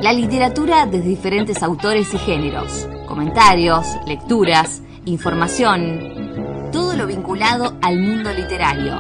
La literatura de diferentes autores y géneros, comentarios, lecturas, información, todo lo vinculado al mundo literario.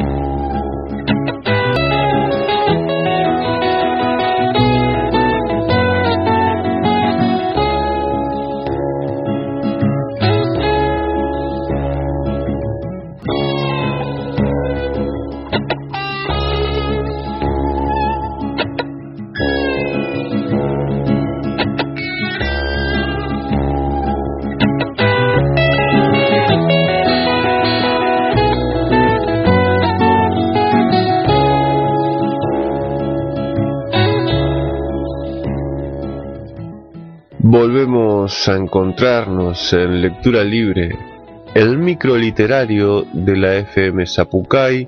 Volvemos a encontrarnos en Lectura Libre, el microliterario de la FM Zapucay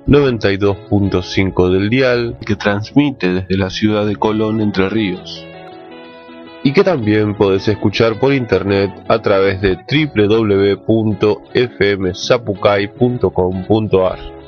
92.5 del dial, que transmite desde la ciudad de Colón, Entre Ríos, y que también podés escuchar por internet a través de www.fmzapucay.com.ar.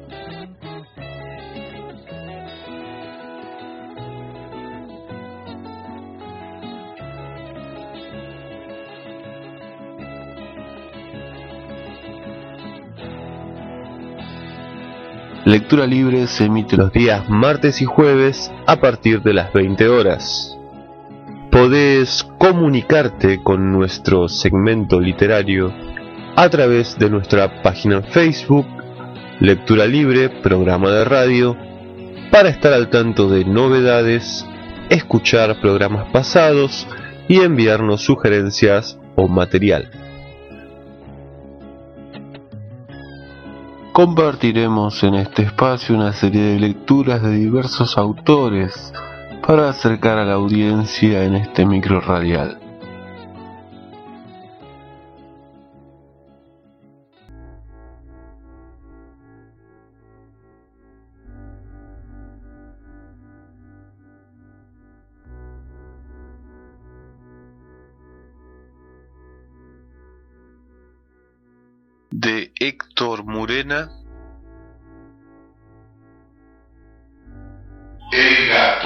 Lectura Libre se emite los días martes y jueves a partir de las 20 horas. Podés comunicarte con nuestro segmento literario a través de nuestra página en Facebook, Lectura Libre, programa de radio, para estar al tanto de novedades, escuchar programas pasados y enviarnos sugerencias o material. Compartiremos en este espacio una serie de lecturas de diversos autores para acercar a la audiencia en este micro radial. De Héctor Murena, El gato.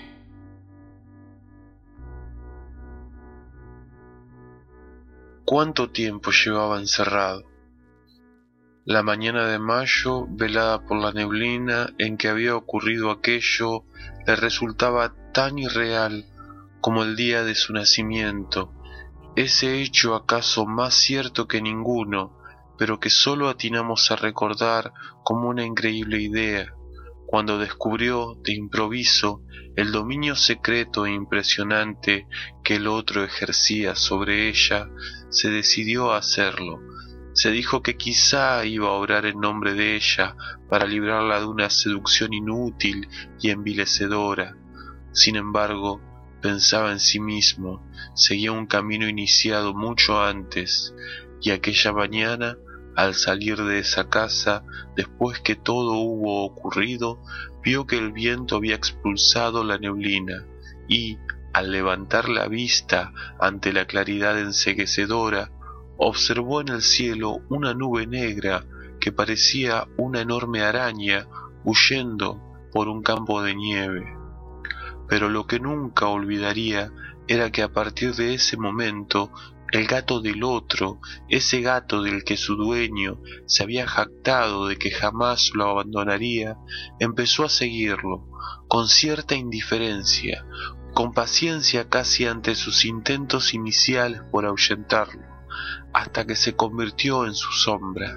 ¿Cuánto tiempo llevaba encerrado? La mañana de mayo, velada por la neblina en que había ocurrido aquello, le resultaba tan irreal como el día de su nacimiento, ese hecho acaso más cierto que ninguno, pero que sólo atinamos a recordar como una increíble idea, cuando descubrió de improviso el dominio secreto e impresionante que el otro ejercía sobre ella. Se decidió a hacerlo. Se dijo que quizá iba a obrar en nombre de ella para librarla de una seducción inútil y envilecedora. Sin embargo, pensaba en sí mismo, seguía un camino iniciado mucho antes, y aquella mañana, al salir de esa casa, después que todo hubo ocurrido, vio que el viento había expulsado la neblina, y, al levantar la vista ante la claridad enceguecedora, observó en el cielo una nube negra que parecía una enorme araña huyendo por un campo de nieve. Pero lo que nunca olvidaría era que a partir de ese momento el gato del otro, ese gato del que su dueño se había jactado de que jamás lo abandonaría, empezó a seguirlo, con cierta indiferencia, con paciencia casi ante sus intentos iniciales por ahuyentarlo, hasta que se convirtió en su sombra.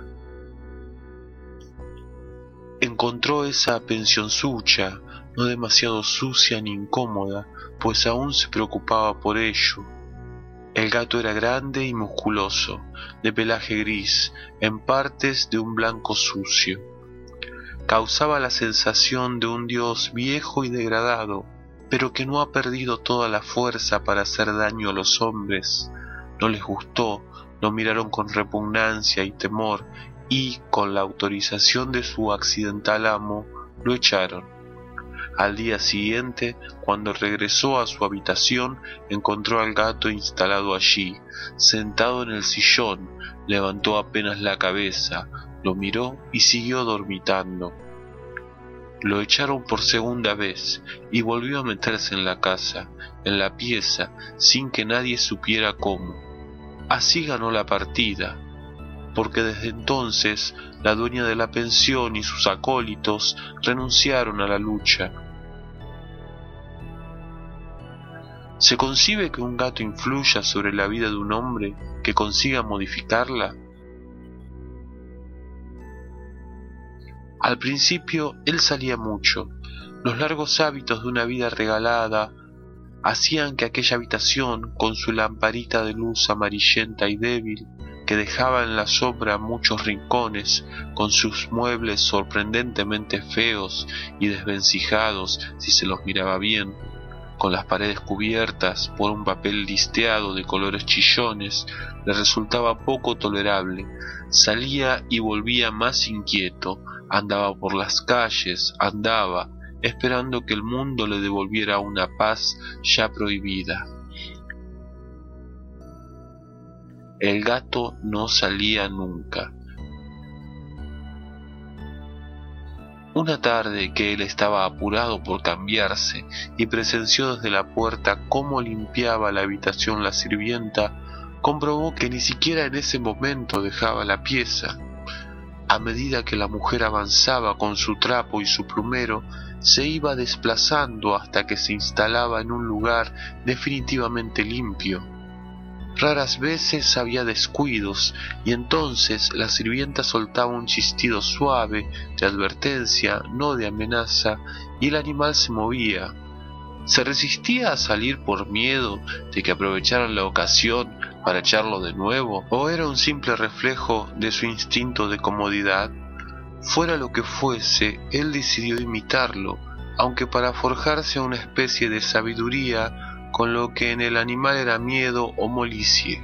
Encontró esa pensionzucha, no demasiado sucia ni incómoda, pues aún se preocupaba por ello. El gato era grande y musculoso, de pelaje gris, en partes de un blanco sucio. Causaba la sensación de un dios viejo y degradado, pero que no ha perdido toda la fuerza para hacer daño a los hombres. No les gustó, lo miraron con repugnancia y temor, y, con la autorización de su accidental amo, lo echaron. Al día siguiente, cuando regresó a su habitación, encontró al gato instalado allí, sentado en el sillón. Levantó apenas la cabeza, lo miró y siguió dormitando. Lo echaron por segunda vez y volvió a meterse en la casa, en la pieza, sin que nadie supiera cómo. Así ganó la partida, porque desde entonces la dueña de la pensión y sus acólitos renunciaron a la lucha. ¿Se concibe que un gato influya sobre la vida de un hombre, que consiga modificarla? Al principio él salía mucho. Los largos hábitos de una vida regalada hacían que aquella habitación, con su lamparita de luz amarillenta y débil, que dejaba en la sombra muchos rincones, con sus muebles sorprendentemente feos y desvencijados si se los miraba bien, con las paredes cubiertas por un papel listeado de colores chillones, le resultaba poco tolerable. Salía y volvía más inquieto, andaba por las calles, esperando que el mundo le devolviera una paz ya prohibida. El gato no salía nunca. Una tarde que él estaba apurado por cambiarse y presenció desde la puerta cómo limpiaba la habitación la sirvienta, comprobó que ni siquiera en ese momento dejaba la pieza. A medida que la mujer avanzaba con su trapo y su plumero, se iba desplazando hasta que se instalaba en un lugar definitivamente limpio. Raras veces había descuidos, y entonces la sirvienta soltaba un chistido suave de advertencia, no de amenaza, y el animal se movía. ¿Se resistía a salir por miedo de que aprovecharan la ocasión para echarlo de nuevo, o era un simple reflejo de su instinto de comodidad? Fuera lo que fuese, él decidió imitarlo, aunque para forjarse una especie de sabiduría con lo que en el animal era miedo o molicie.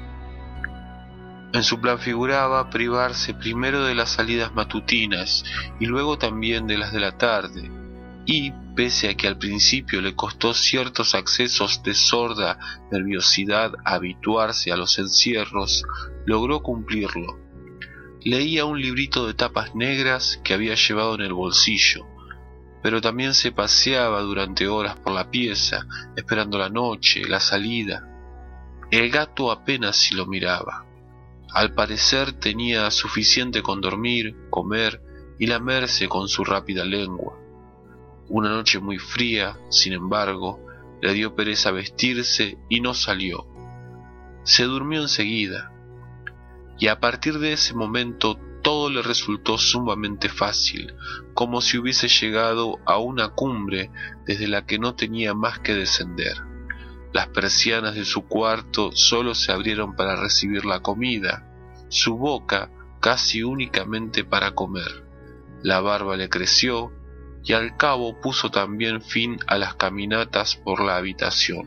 En su plan figuraba privarse primero de las salidas matutinas y luego también de las de la tarde, y, pese a que al principio le costó ciertos accesos de sorda nerviosidad habituarse a los encierros, logró cumplirlo. Leía un librito de tapas negras que había llevado en el bolsillo, pero también se paseaba durante horas por la pieza, esperando la noche, la salida. El gato apenas si lo miraba. Al parecer tenía suficiente con dormir, comer y lamerse con su rápida lengua. Una noche muy fría, sin embargo, le dio pereza vestirse y no salió. Se durmió enseguida, y a partir de ese momento todo le resultó sumamente fácil, como si hubiese llegado a una cumbre desde la que no tenía más que descender. Las persianas de su cuarto solo se abrieron para recibir la comida, su boca casi únicamente para comer. La barba le creció y al cabo puso también fin a las caminatas por la habitación.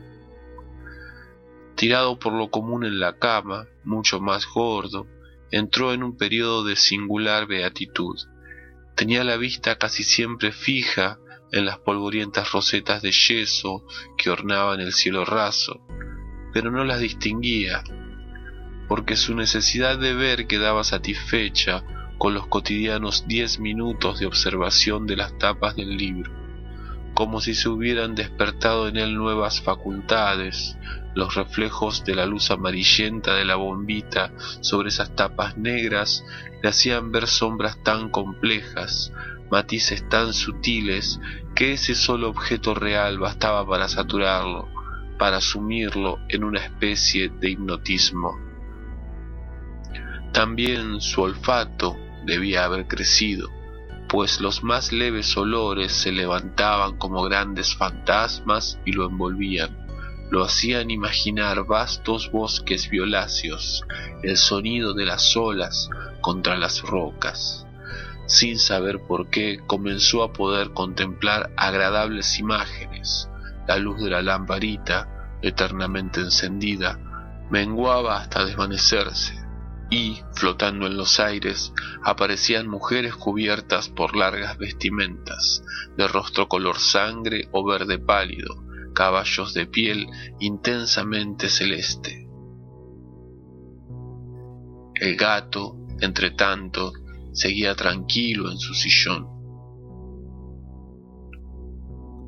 Tirado por lo común en la cama, mucho más gordo, entró en un periodo de singular beatitud. Tenía la vista casi siempre fija en las polvorientas rosetas de yeso que ornaban el cielo raso, pero no las distinguía, porque su necesidad de ver quedaba satisfecha con los cotidianos 10 minutos de observación de las tapas del libro, como si se hubieran despertado en él nuevas facultades. Los reflejos de la luz amarillenta de la bombita sobre esas tapas negras le hacían ver sombras tan complejas, matices tan sutiles, que ese solo objeto real bastaba para saturarlo, para sumirlo en una especie de hipnotismo. También su olfato debía haber crecido, pues los más leves olores se levantaban como grandes fantasmas y lo envolvían. Lo hacían imaginar vastos bosques violáceos, el sonido de las olas contra las rocas. Sin saber por qué, comenzó a poder contemplar agradables imágenes. La luz de la lamparita, eternamente encendida, menguaba hasta desvanecerse, y, flotando en los aires, aparecían mujeres cubiertas por largas vestimentas, de rostro color sangre o verde pálido, caballos de piel intensamente celeste. El gato, entre tanto, seguía tranquilo en su sillón.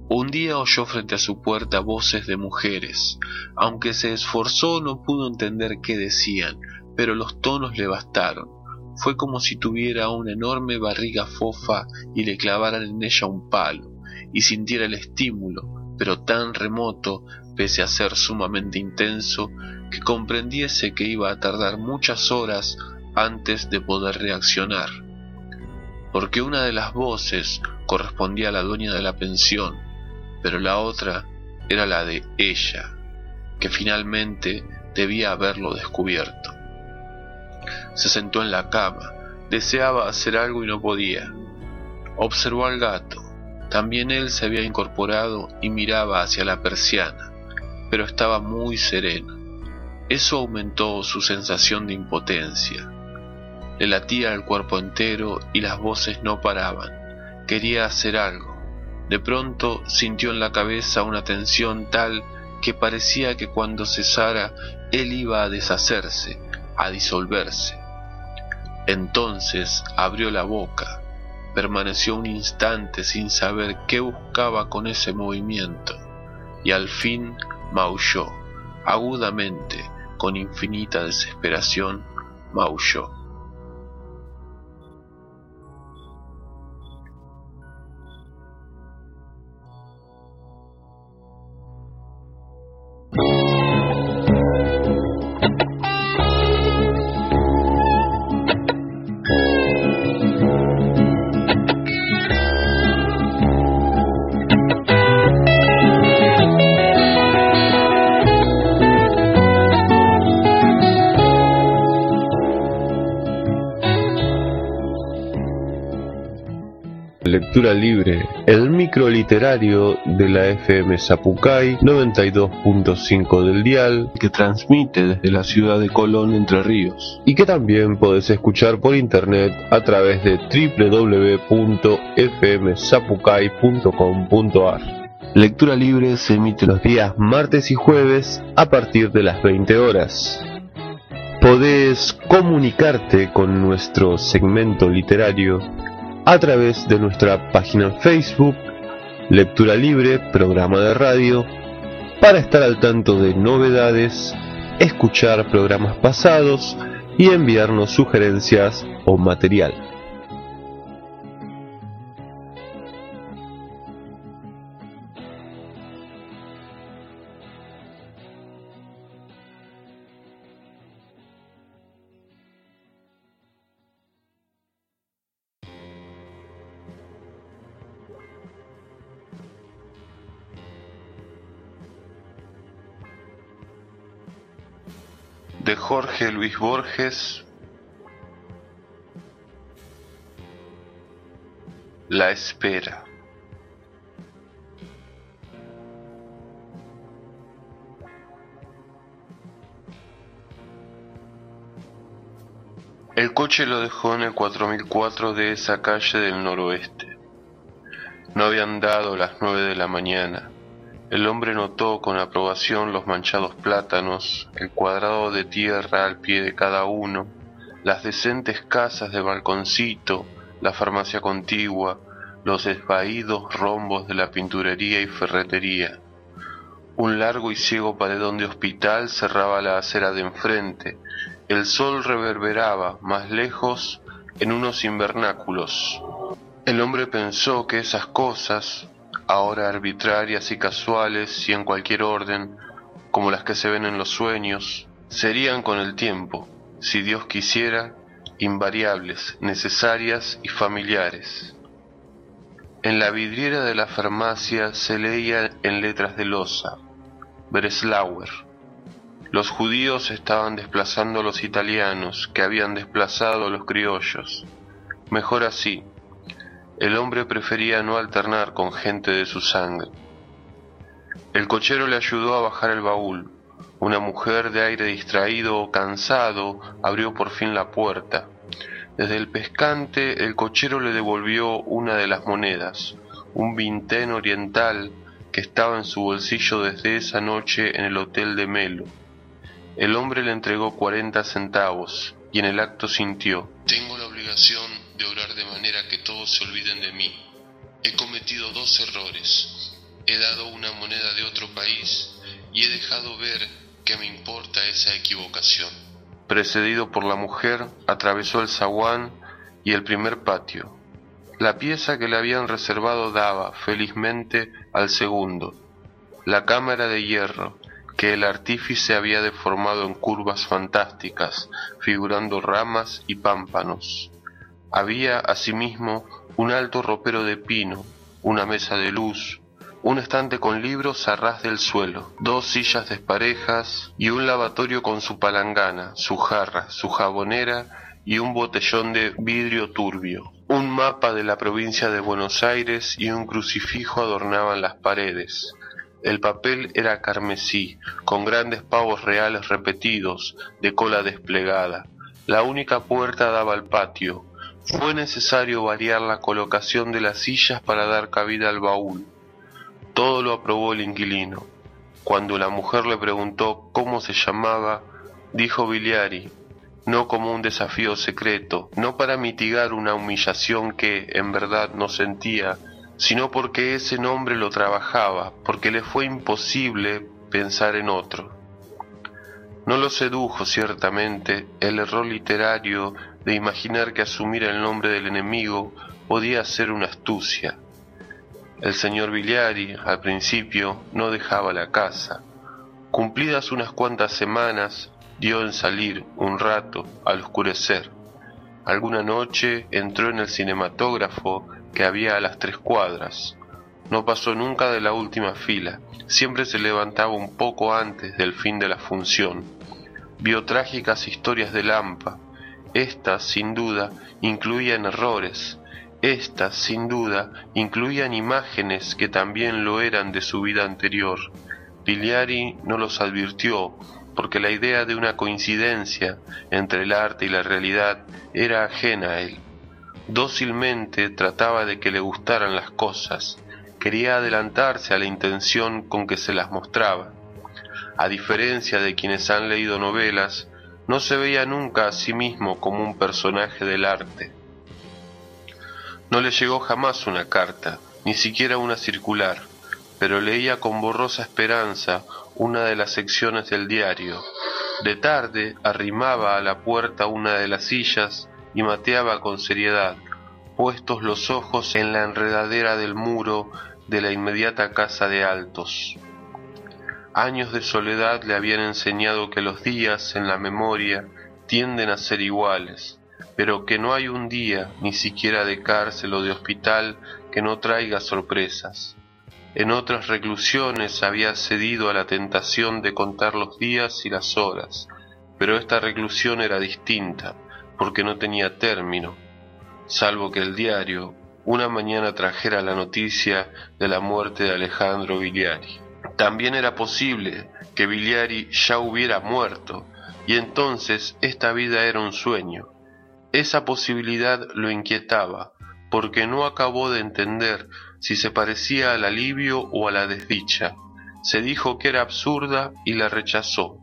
Un día oyó frente a su puerta voces de mujeres. Aunque se esforzó no pudo entender qué decían, pero los tonos le bastaron. Fue como si tuviera una enorme barriga fofa y le clavaran en ella un palo, y sintiera el estímulo, pero tan remoto, pese a ser sumamente intenso, que comprendiese que iba a tardar muchas horas antes de poder reaccionar. Porque una de las voces correspondía a la dueña de la pensión, pero la otra era la de ella, que finalmente debía haberlo descubierto. Se sentó en la cama, deseaba hacer algo y no podía. Observó al gato, también él se había incorporado y miraba hacia la persiana, pero estaba muy sereno. Eso aumentó su sensación de impotencia. Le latía el cuerpo entero y las voces no paraban. Quería hacer algo. De pronto sintió en la cabeza una tensión tal que parecía que cuando cesara él iba a deshacerse, a disolverse. Entonces abrió la boca, permaneció un instante sin saber qué buscaba con ese movimiento, y al fin maulló, agudamente, con infinita desesperación, maulló. Lectura Libre, el microliterario de la FM Zapucay 92.5 del dial, que transmite desde la ciudad de Colón, Entre Ríos, y que también podés escuchar por internet a través de www.fmzapucay.com.ar. Lectura Libre se emite los días martes y jueves a partir de las 20 horas. Podés comunicarte con nuestro segmento literario a través de nuestra página en Facebook, Lectura Libre, programa de radio, para estar al tanto de novedades, escuchar programas pasados y enviarnos sugerencias o material. De Jorge Luis Borges, La espera. El coche lo dejó en el 4004 de esa calle del noroeste. No habían dado las 9 de la mañana. El hombre notó con aprobación los manchados plátanos, el cuadrado de tierra al pie de cada uno, las decentes casas de balconcito, la farmacia contigua, los esvaídos rombos de la pinturería y ferretería. Un largo y ciego paredón de hospital cerraba la acera de enfrente. El sol reverberaba, más lejos, en unos invernáculos. El hombre pensó que esas cosas, ahora arbitrarias y casuales y en cualquier orden, como las que se ven en los sueños, serían con el tiempo, si Dios quisiera, invariables, necesarias y familiares. En la vidriera de la farmacia se leía en letras de loza, Breslauer. Los judíos estaban desplazando a los italianos, que habían desplazado a los criollos. Mejor así. El hombre prefería no alternar con gente de su sangre. El cochero le ayudó a bajar el baúl. Una mujer de aire distraído o cansado abrió por fin la puerta. Desde el pescante el cochero le devolvió una de las monedas, un vintén oriental que estaba en su bolsillo desde esa noche en el hotel de Melo. El hombre le entregó 40 centavos y en el acto sintió: «Tengo la obligación de obrar de manera que todos se olviden de mí. He cometido 2 errores. He dado una moneda de otro país y he dejado ver que me importa esa equivocación. Precedido por la mujer, atravesó el zaguán y el primer patio. La pieza que le habían reservado daba, felizmente, al segundo, la cámara de hierro, que el artífice había deformado en curvas fantásticas, figurando ramas y pámpanos. Había, asimismo, un alto ropero de pino, una mesa de luz, un estante con libros a ras del suelo, 2 sillas desparejas y un lavatorio con su palangana, su jarra, su jabonera y un botellón de vidrio turbio. Un mapa de la provincia de Buenos Aires y un crucifijo adornaban las paredes. El papel era carmesí, con grandes pavos reales repetidos, de cola desplegada. La única puerta daba al patio. Fue necesario variar la colocación de las sillas para dar cabida al baúl. Todo lo aprobó el inquilino. Cuando la mujer le preguntó cómo se llamaba, dijo Biliari, no como un desafío secreto, no para mitigar una humillación que, en verdad, no sentía, sino porque ese nombre lo trabajaba, porque le fue imposible pensar en otro. No lo sedujo, ciertamente, el error literario de imaginar que asumir el nombre del enemigo podía ser una astucia. El señor Biliari, al principio, no dejaba la casa. Cumplidas unas cuantas semanas, dio en salir, un rato, al oscurecer. Alguna noche entró en el cinematógrafo que había a las 3 cuadras. No pasó nunca de la última fila, siempre se levantaba un poco antes del fin de la función. Vio trágicas historias de Lampa. Estas, sin duda, incluían errores. Estas, sin duda, incluían imágenes que también lo eran de su vida anterior. Biliari no los advirtió, porque la idea de una coincidencia entre el arte y la realidad era ajena a él. Dócilmente trataba de que le gustaran las cosas, quería adelantarse a la intención con que se las mostraba. A diferencia de quienes han leído novelas, no se veía nunca a sí mismo como un personaje del arte. No le llegó jamás una carta, ni siquiera una circular, pero leía con borrosa esperanza una de las secciones del diario. De tarde arrimaba a la puerta una de las sillas y mateaba con seriedad, puestos los ojos en la enredadera del muro de la inmediata casa de Altos. Años de soledad le habían enseñado que los días en la memoria tienden a ser iguales, pero que no hay un día, ni siquiera de cárcel o de hospital, que no traiga sorpresas. En otras reclusiones había cedido a la tentación de contar los días y las horas, pero esta reclusión era distinta, porque no tenía término, salvo que el diario una mañana trajera la noticia de la muerte de Alejandro Biliari. También era posible que Biliari ya hubiera muerto, y entonces esta vida era un sueño. Esa posibilidad lo inquietaba, porque no acabó de entender si se parecía al alivio o a la desdicha. Se dijo que era absurda y la rechazó.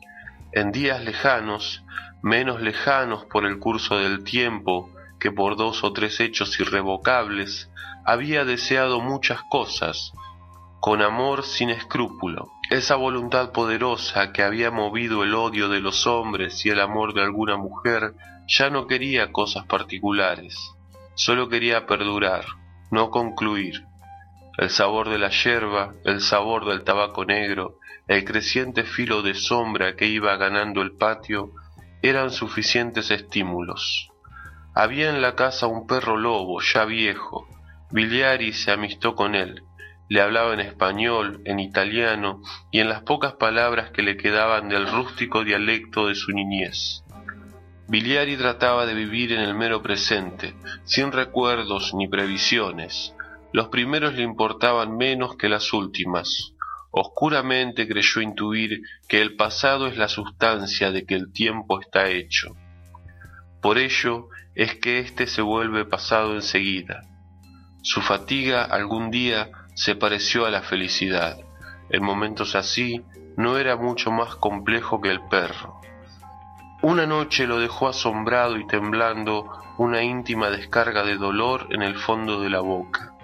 En días lejanos, menos lejanos por el curso del tiempo que por 2 o 3 hechos irrevocables, había deseado muchas cosas, con amor sin escrúpulo. Esa voluntad poderosa que había movido el odio de los hombres y el amor de alguna mujer ya no quería cosas particulares, solo quería perdurar, no concluir. El sabor de la yerba, el sabor del tabaco negro, el creciente filo de sombra que iba ganando el patio, eran suficientes estímulos. Había en la casa un perro lobo, ya viejo. Biliari se amistó con él. Le hablaba en español, en italiano y en las pocas palabras que le quedaban del rústico dialecto de su niñez. Biliari trataba de vivir en el mero presente, sin recuerdos ni previsiones. Los primeros le importaban menos que las últimas. Oscuramente creyó intuir que el pasado es la sustancia de que el tiempo está hecho. Por ello es que éste se vuelve pasado enseguida. Su fatiga algún día se pareció a la felicidad. En momentos así no era mucho más complejo que el perro. Una noche lo dejó asombrado y temblando una íntima descarga de dolor en el fondo de la boca.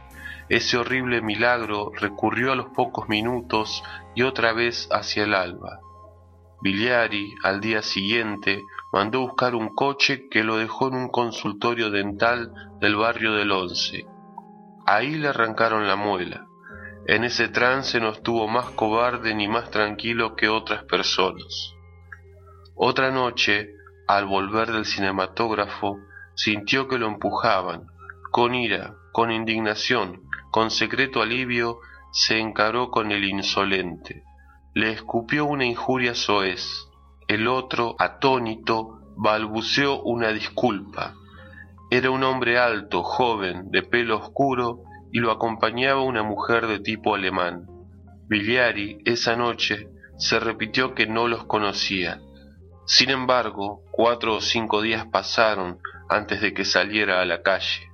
ese horrible milagro recurrió a los pocos minutos y otra vez hacia el alba. Vigliari, al día siguiente, mandó buscar un coche que lo dejó en un consultorio dental del barrio del Once. Ahí le arrancaron la muela. En ese trance no estuvo más cobarde ni más tranquilo que otras personas. Otra noche, al volver del cinematógrafo, sintió que lo empujaban. Con ira, con indignación, con secreto alivio, se encaró con el insolente. Le escupió una injuria soez. El otro, atónito, balbuceó una disculpa. Era un hombre alto, joven, de pelo oscuro, y lo acompañaba una mujer de tipo alemán. Vigliari, esa noche, se repitió que no los conocía. Sin embargo, 4 o 5 días pasaron antes de que saliera a la calle.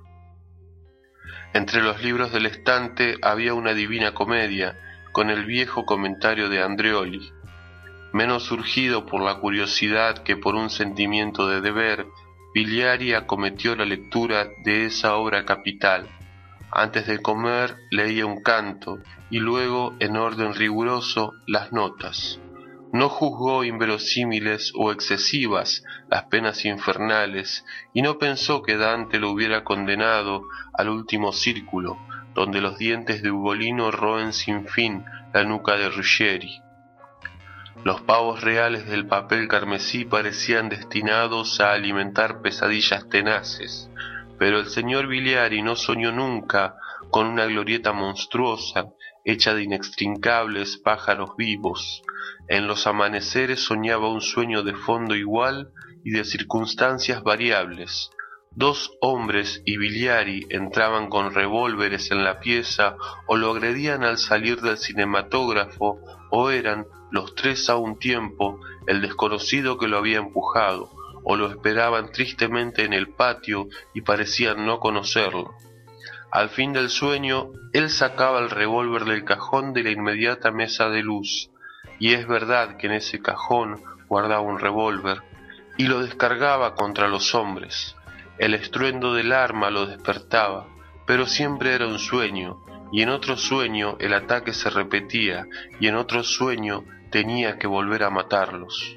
Entre los libros del estante había una Divina Comedia, con el viejo comentario de Andreoli. Menos urgido por la curiosidad que por un sentimiento de deber, Vigliari acometió la lectura de esa obra capital. Antes de comer leía un canto y luego, en orden riguroso, las notas. No juzgó inverosímiles o excesivas las penas infernales y no pensó que Dante lo hubiera condenado al último círculo, donde los dientes de Ugolino roen sin fin la nuca de Ruggeri. Los pavos reales del papel carmesí parecían destinados a alimentar pesadillas tenaces, pero el señor Vigliari no soñó nunca con una glorieta monstruosa hecha de inextricables pájaros vivos. En los amaneceres soñaba un sueño de fondo igual y de circunstancias variables. 2 hombres y Vigliari entraban con revólveres en la pieza o lo agredían al salir del cinematógrafo, o eran los 3 a un tiempo el desconocido que lo había empujado, o lo esperaban tristemente en el patio y parecían no conocerlo. Al fin del sueño, él sacaba el revólver del cajón de la inmediata mesa de luz, y es verdad que en ese cajón guardaba un revólver, y lo descargaba contra los hombres. El estruendo del arma lo despertaba, pero siempre era un sueño, y en otro sueño el ataque se repetía, y en otro sueño tenía que volver a matarlos.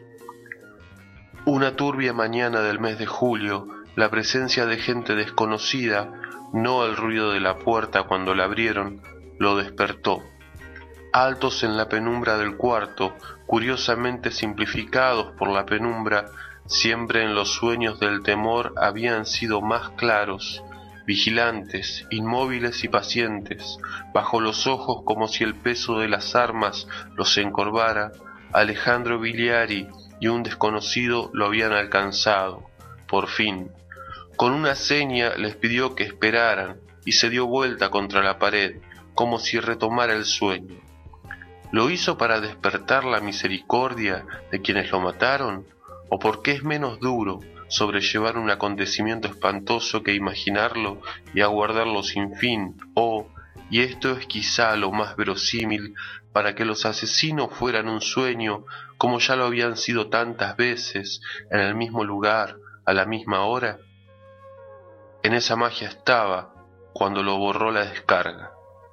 Una turbia mañana del mes de julio, la presencia de gente desconocida, no el ruido de la puerta cuando la abrieron, lo despertó. Altos en la penumbra del cuarto, curiosamente simplificados por la penumbra, siempre en los sueños del temor habían sido más claros, vigilantes, inmóviles y pacientes, bajo los ojos como si el peso de las armas los encorvara. Alejandro Vigliari y un desconocido lo habían alcanzado, por fin. Con una seña les pidió que esperaran y se dio vuelta contra la pared, como si retomara el sueño. ¿Lo hizo para despertar la misericordia de quienes lo mataron? ¿O porque es menos duro sobrellevar un acontecimiento espantoso que imaginarlo y aguardarlo sin fin? O, y esto es quizá lo más verosímil, para que los asesinos fueran un sueño, como ya lo habían sido tantas veces, en el mismo lugar, a la misma hora. En esa magia estaba, cuando lo borró la descarga.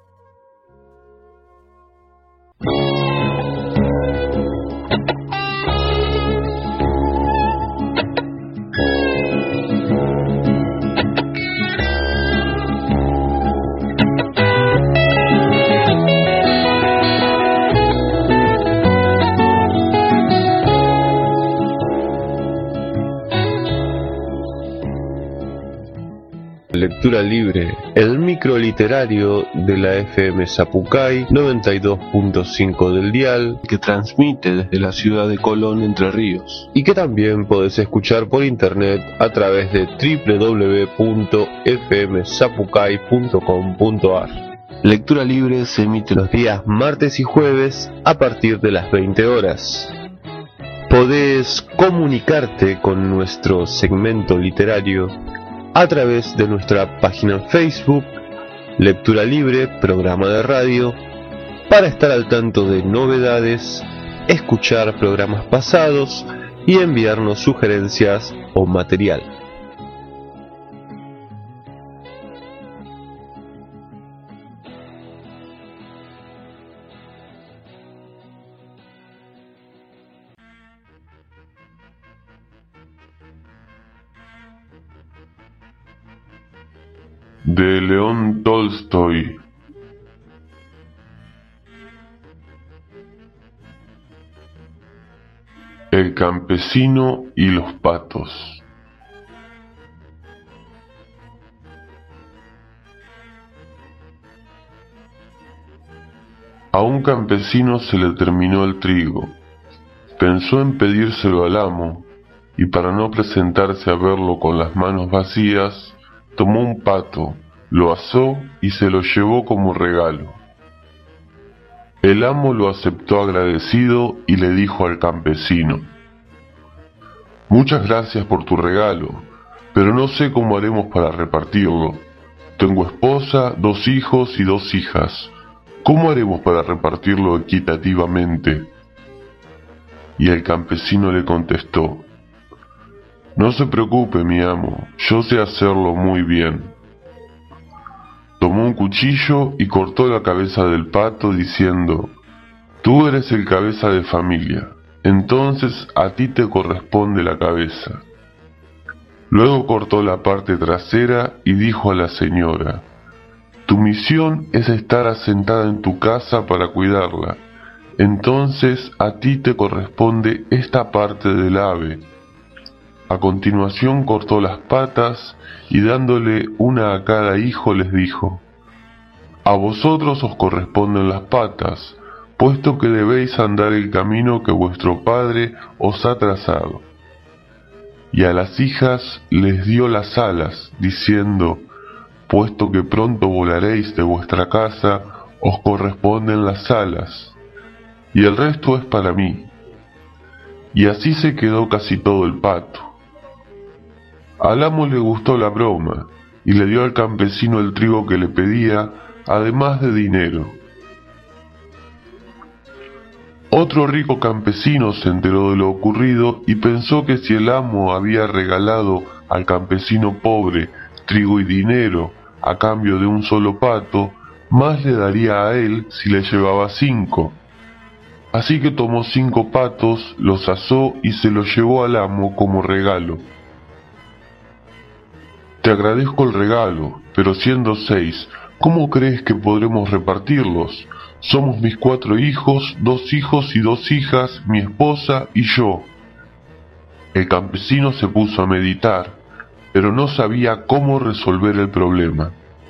Lectura Libre, el microliterario de la FM Zapucay 92.5 del dial, que transmite desde la ciudad de Colón, Entre Ríos, y que también podés escuchar por internet a través de www.fmzapucay.com.ar. Lectura Libre se emite los días martes y jueves a partir de las 20 horas. Podés comunicarte con nuestro segmento literario a través de nuestra página en Facebook, Lectura Libre, programa de radio, para estar al tanto de novedades, escuchar programas pasados y enviarnos sugerencias o material. de León Tolstoy. El campesino y los patos. A un campesino se le terminó el trigo. Pensó en pedírselo al amo, y para no presentarse a verlo con las manos vacías, tomó un pato, lo asó y se lo llevó como regalo. El amo lo aceptó agradecido y le dijo al campesino: «Muchas gracias por tu regalo, pero no sé cómo haremos para repartirlo. Tengo esposa, 2 hijos y 2 hijas. ¿Cómo haremos para repartirlo equitativamente?». Y el campesino le contestó: «No se preocupe, mi amo, yo sé hacerlo muy bien». Tomó un cuchillo y cortó la cabeza del pato diciendo: «Tú eres el cabeza de familia, entonces a ti te corresponde la cabeza». Luego cortó la parte trasera y dijo a la señora: «Tu misión es estar asentada en tu casa para cuidarla, entonces a ti te corresponde esta parte del ave». A continuación cortó las patas y dándole una a cada hijo les dijo: «A vosotros os corresponden las patas, puesto que debéis andar el camino que vuestro padre os ha trazado». Y a las hijas les dio las alas, diciendo: «Puesto que pronto volaréis de vuestra casa, os corresponden las alas, y el resto es para mí». Y así se quedó casi todo el pato. Al amo le gustó la broma, y le dio al campesino el trigo que le pedía, además de dinero. Otro rico campesino se enteró de lo ocurrido y pensó que si el amo había regalado al campesino pobre trigo y dinero a cambio de un solo pato, más le daría a él si le llevaba 5. Así que tomó 5 patos, los asó y se los llevó al amo como regalo. «Te agradezco el regalo, pero siendo 6, ¿cómo crees que podremos repartirlos? Somos mis 4 hijos, 2 hijos y 2 hijas, mi esposa y yo». El campesino se puso a meditar, pero no sabía cómo resolver el problema.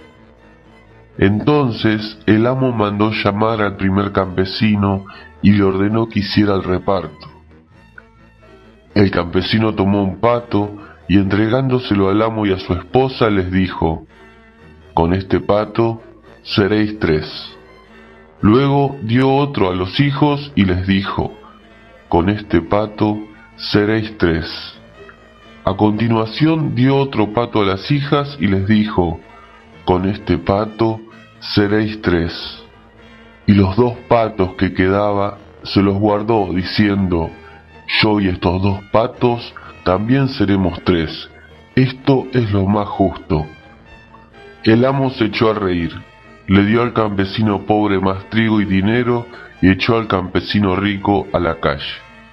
Entonces el amo mandó llamar al primer campesino y le ordenó que hiciera el reparto. El campesino tomó un pato y entregándoselo al amo y a su esposa les dijo: «Con este pato seréis 3». Luego dio otro a los hijos y les dijo: «Con este pato seréis 3». A continuación dio otro pato a las hijas y les dijo: «Con este pato seréis 3». Y los 2 patos que quedaba se los guardó diciendo: «Yo y estos 2 patos también seremos 3. Esto es lo más justo». El amo se echó a reír, le dio al campesino pobre más trigo y dinero y echó al campesino rico a la calle.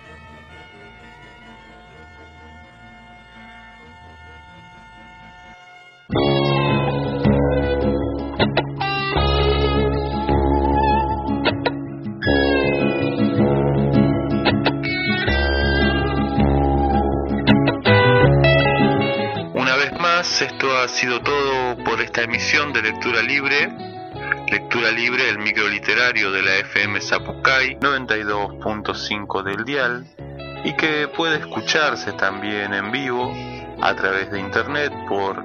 Esto ha sido todo por esta emisión de Lectura Libre, el microliterario de la FM Zapucay 92.5 del dial, y que puede escucharse también en vivo a través de internet por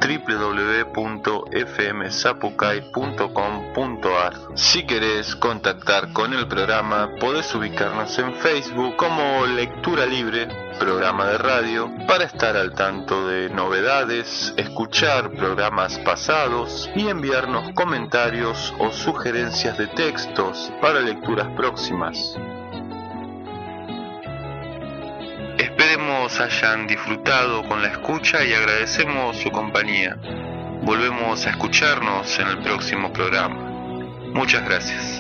www.fmzapucay.com.ar. Si querés contactar con el programa, podés ubicarnos en Facebook como Lectura Libre, programa de radio, para estar al tanto de novedades, escuchar programas pasados y enviarnos comentarios o sugerencias de textos para lecturas próximas. Esperemos hayan disfrutado con la escucha y agradecemos su compañía. Volvemos a escucharnos en el próximo programa. Muchas gracias.